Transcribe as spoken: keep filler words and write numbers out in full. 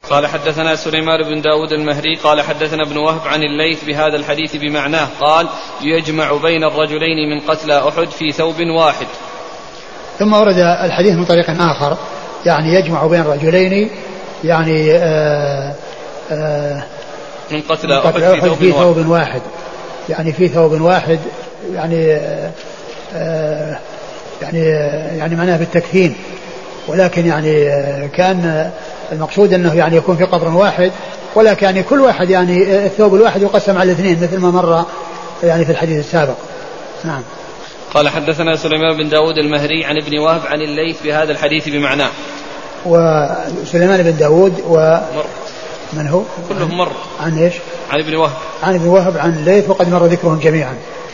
قال حدثنا سليمان بن داود المهري قال حدثنا ابن وهب عن الليث بهذا الحديث بمعناه قال يجمع بين الرجلين من قتلى أحد في ثوب واحد. ثم ورد الحديث من طريق آخر يعني يجمع بين الرجلين يعني آآ آآ من قتلى أحد في ثوب, في ثوب واحد. واحد يعني في ثوب واحد يعني آآ يعني يعني معناه بالتكفين, ولكن يعني كان المقصود أنه يعني يكون في قبر واحد, ولكن يعني كل واحد يعني الثوب الواحد يقسم على الاثنين مثل ما مر يعني في الحديث السابق. نعم. قال حدثنا سليمان بن داود المهري عن ابن وهب عن الليث بهذا الحديث بمعناه. وسليمان بن داود ومن هو كلهم مر عن إيش؟ عن ابن وهب عن ابن وهب عن الليث وقد مر ذكرهم جميعا.